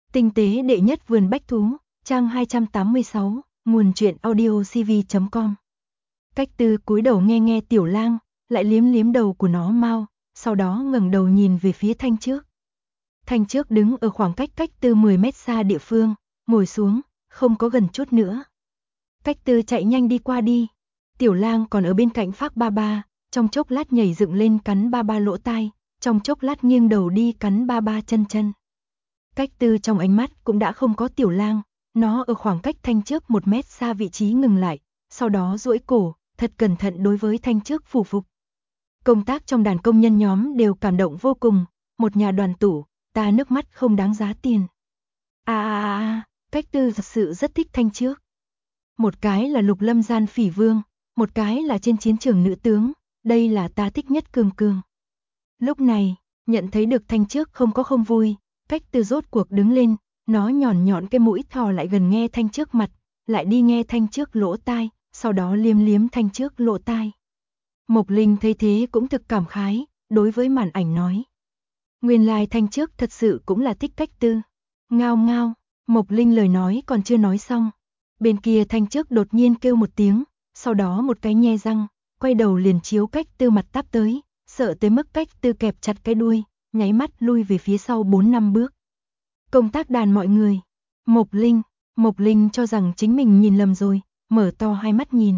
Tinh tế đệ nhất vườn bách thú, trang 286, nguồn truyện audiocv.com. Cách Tư cúi đầu nghe nghe Tiểu Lang, lại liếm liếm đầu của nó mau, sau đó ngẩng đầu nhìn về phía Thanh Trước. Thanh Trước đứng ở khoảng cách Cách Tư 10 mét xa địa phương, ngồi xuống, không có gần chút nữa. Cách Tư chạy nhanh đi qua đi. Tiểu Lang còn ở bên cạnh Phác Ba Ba, trong chốc lát nhảy dựng lên cắn Ba Ba lỗ tai, trong chốc lát nghiêng đầu đi cắn Ba Ba chân. Cách Tư trong ánh mắt cũng đã không có Tiểu Lang, nó ở khoảng cách Thanh Trước 1 mét xa vị trí ngừng lại, sau đó duỗi cổ, thật cẩn thận đối với Thanh Trước phủ phục. Công tác trong đàn công nhân nhóm đều cảm động vô cùng, một nhà đoàn tụ, ta nước mắt không đáng giá tiền. Cách Tư thật sự rất thích Thanh Trước. Một cái là Lục Lâm gian phỉ vương, một cái là trên chiến trường nữ tướng, đây là ta thích nhất Cương. Lúc này, nhận thấy được Thanh Trước không có không vui, Cách Tư rốt cuộc đứng lên, nó nhọn cái mũi thò lại gần nghe Thanh Trước mặt, lại đi nghe Thanh Trước lỗ tai, sau đó liếm Thanh Trước lỗ tai. Mộc Linh thấy thế cũng thực cảm khái, đối với màn ảnh nói. Nguyên lai Thanh Trước thật sự cũng là thích Cách Tư. Ngao, Mộc Linh lời nói còn chưa nói xong. Bên kia Thanh Trước đột nhiên kêu một tiếng, sau đó một cái nhe răng, quay đầu liền chiếu Cách Tư mặt táp tới, sợ tới mức Cách Tư kẹp chặt cái đuôi, nháy mắt lui về phía sau 4-5 bước. Công tác đàn mọi người. Mộc Linh cho rằng chính mình nhìn lầm rồi, mở to hai mắt nhìn.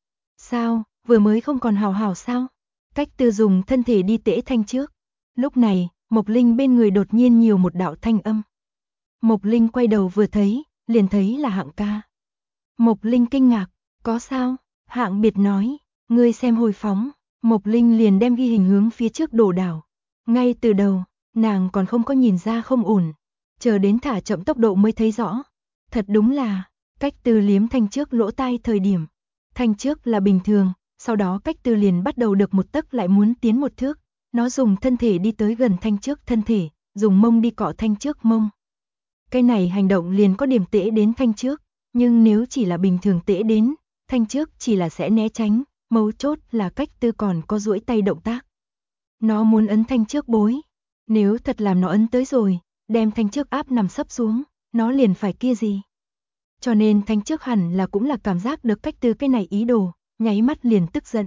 Sao, vừa mới không còn hào sao? Cách Tư dùng thân thể đi tễ Thanh Trước. Lúc này, Mộc Linh bên người đột nhiên nhiều một đạo thanh âm. Mộc Linh quay đầu vừa thấy, liền thấy là Hạng ca. Mộc Linh kinh ngạc, có sao? Hạng Biệt nói, ngươi xem hồi phóng. Mộc Linh liền đem ghi hình hướng phía trước đổ đảo. Ngay từ đầu, nàng còn không có nhìn ra không ổn, chờ đến thả chậm tốc độ mới thấy rõ. Thật đúng là, Cách Tư liếm Thanh Trước lỗ tai thời điểm. Thanh Trước là bình thường, sau đó Cách Tư liền bắt đầu được một tấc lại muốn tiến một thước. Nó dùng thân thể đi tới gần Thanh Trước thân thể, dùng mông đi cọ Thanh Trước mông. Cái này hành động liền có điểm tễ đến Thanh Trước, nhưng nếu chỉ là bình thường tễ đến, Thanh Trước chỉ là sẽ né tránh, mấu chốt là Cách Tư còn có duỗi tay động tác. Nó muốn ấn Thanh Trước bối, nếu thật làm nó ấn tới rồi, đem Thanh Trước áp nằm sấp xuống, nó liền phải kia gì. Cho nên Thanh Trước hẳn là cũng là cảm giác được Cách Tư cái này ý đồ, nháy mắt liền tức giận.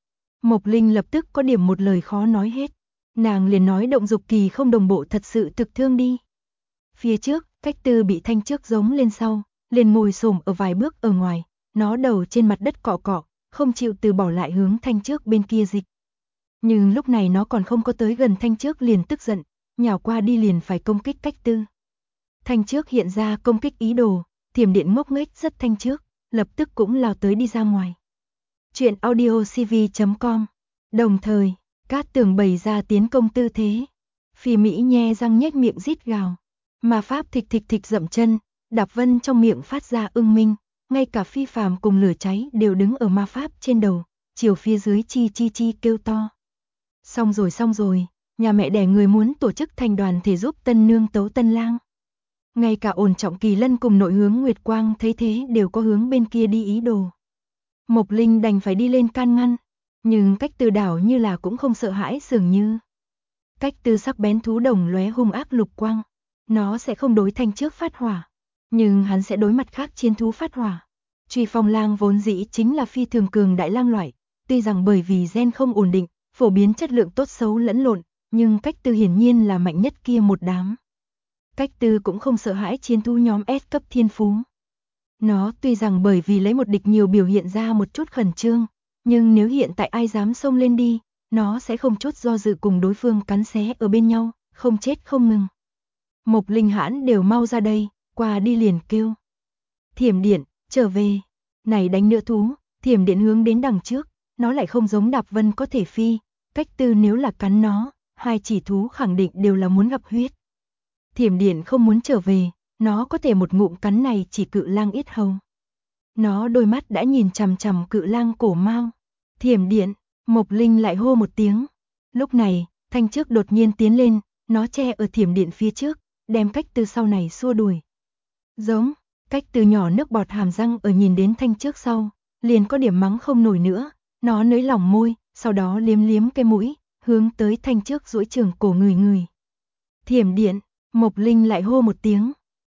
Mộc Linh lập tức có điểm một lời khó nói hết, nàng liền nói động dục kỳ không đồng bộ thật sự thực thương đi. Phía trước, Cách Tư bị Thanh Trước giống lên sau, liền ngồi xổm ở vài bước ở ngoài, nó đầu trên mặt đất cọ, không chịu từ bỏ lại hướng Thanh Trước bên kia dịch. Nhưng lúc này nó còn không có tới gần Thanh Trước liền tức giận, nhào qua đi liền phải công kích Cách Tư. Thanh Trước hiện ra công kích ý đồ, thiểm điện ngốc nghếch rất Thanh Trước, lập tức cũng lao tới đi ra ngoài. Chuyện audiocv.com. Đồng thời, Cát Tường bày ra tiến công tư thế. Phi Mỹ nhe răng nhếch miệng rít gào. Ma pháp thịch dậm chân, Đạp Vân trong miệng phát ra ưng minh, ngay cả Phi Phàm cùng Lửa Cháy đều đứng ở ma pháp trên đầu, chiều phía dưới chi kêu to. Xong rồi, nhà mẹ đẻ người muốn tổ chức thành đoàn thể giúp tân nương tấu tân lang. Ngay cả Ổn Trọng Kỳ Lân cùng Nội Hướng Nguyệt Quang thấy thế đều có hướng bên kia đi ý đồ. Mộc Linh đành phải đi lên can ngăn, nhưng Cách Tư đảo như là cũng không sợ hãi dường như. Cách Tư sắc bén thú đồng lóe hung ác lục quang, nó sẽ không đối Thanh Trước phát hỏa, nhưng hắn sẽ đối mặt khác chiến thú phát hỏa. Truy Phong Lang vốn dĩ chính là phi thường cường đại lang loại, tuy rằng bởi vì gen không ổn định, phổ biến chất lượng tốt xấu lẫn lộn, nhưng Cách Tư hiển nhiên là mạnh nhất kia một đám. Cách Tư cũng không sợ hãi chiến thú nhóm S cấp thiên phú. Nó tuy rằng bởi vì lấy một địch nhiều biểu hiện ra một chút khẩn trương, nhưng nếu hiện tại ai dám xông lên đi, nó sẽ không chút do dự cùng đối phương cắn xé ở bên nhau, không chết không ngừng. Mộc Linh hãn đều mau ra đây, qua đi liền kêu. Thiểm điện, trở về. Này đánh nữa thú, thiểm điện hướng đến đằng trước, nó lại không giống Đạp Vân có thể phi. Cách Tư nếu là cắn nó, hai chỉ thú khẳng định đều là muốn gặp huyết. Thiểm điện không muốn trở về, nó có thể một ngụm cắn này chỉ Cự Lang yết hầu. Nó đôi mắt đã nhìn chằm Cự Lang cổ mao. Thiểm điện, Mộc Linh lại hô một tiếng. Lúc này, Thanh Trước đột nhiên tiến lên, nó che ở thiểm điện phía trước, đem Cách Tư sau này xua đuổi. Giống, Cách Tư nhỏ nước bọt hàm răng ở nhìn đến Thanh Trước sau, liền có điểm mắng không nổi nữa, nó nới lỏng môi, sau đó liếm cái mũi, hướng tới Thanh Trước duỗi trường cổ người. Thiểm điện, Mộc Linh lại hô một tiếng,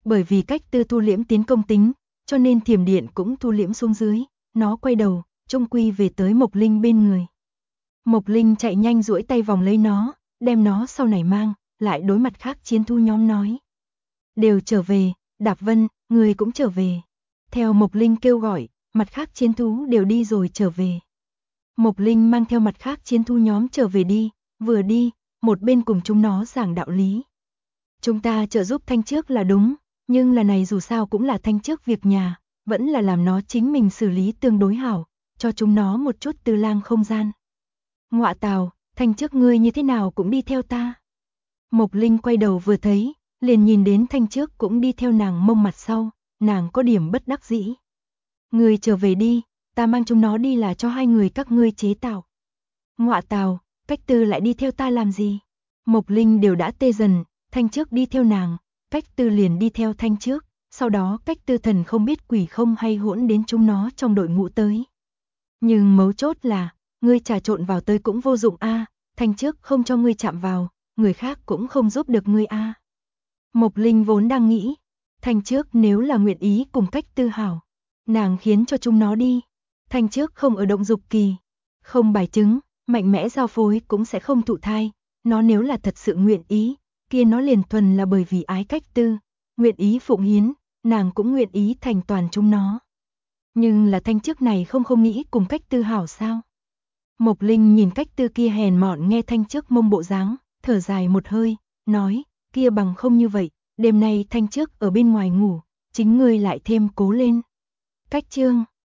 Bởi vì Cách Tư thu liễm tiến công tính, cho nên thiểm điện cũng thu liễm xuống dưới, nó quay đầu, trung quy về tới Mộc Linh bên người. Mộc Linh chạy nhanh duỗi tay vòng lấy nó, đem nó sau này mang, lại đối mặt khác chiến thu nhóm nói. Đều trở về, Đạp Vân, người cũng trở về. Theo Mộc Linh kêu gọi, mặt khác chiến thú đều đi rồi trở về. Mộc Linh mang theo mặt khác chiến thu nhóm trở về đi, vừa đi, một bên cùng chúng nó giảng đạo lý. Chúng ta trợ giúp Thanh Trước là đúng, nhưng là này dù sao cũng là Thanh Trước việc nhà, vẫn là làm nó chính mình xử lý tương đối hảo, cho chúng nó một chút tư lang không gian. Ngọa tào, Thanh Trước ngươi như thế nào cũng đi theo ta. Mộc Linh quay đầu vừa thấy, liền nhìn đến Thanh Trước cũng đi theo nàng mông mặt sau, nàng có điểm bất đắc dĩ. Người trở về đi, ta mang chúng nó đi là cho hai người các ngươi chế tạo. Ngọa tào, Cách Tư lại đi theo ta làm gì? Mộc Linh đều đã tê dần, Thanh Trước đi theo nàng, Cách Tư liền đi theo Thanh Trước, sau đó Cách Tư thần không biết quỷ không hay hỗn đến chúng nó trong đội ngũ tới. Nhưng mấu chốt là, ngươi trà trộn vào tới cũng vô dụng a, Thanh Trước không cho ngươi chạm vào, người khác cũng không giúp được ngươi a. Mộc Linh vốn đang nghĩ, Thanh Trước nếu là nguyện ý cùng Cách Tư hảo, nàng khiến cho chúng nó đi. Thanh Trước không ở động dục kỳ, không bài chứng, mạnh mẽ giao phối cũng sẽ không thụ thai, nó nếu là thật sự nguyện ý, kia nó liền thuần là bởi vì ái Cách Tư, nguyện ý phụng hiến, nàng cũng nguyện ý thành toàn chúng nó. Nhưng là Thanh Trước này không nghĩ cùng Cách Tư hảo sao? Mộc Linh nhìn Cách Tư kia hèn mọn nghe Thanh Trước mông bộ dáng, thở dài một hơi, nói, kia bằng không như vậy, đêm nay Thanh Trước ở bên ngoài ngủ, chính ngươi lại thêm cố lên. Cách Chương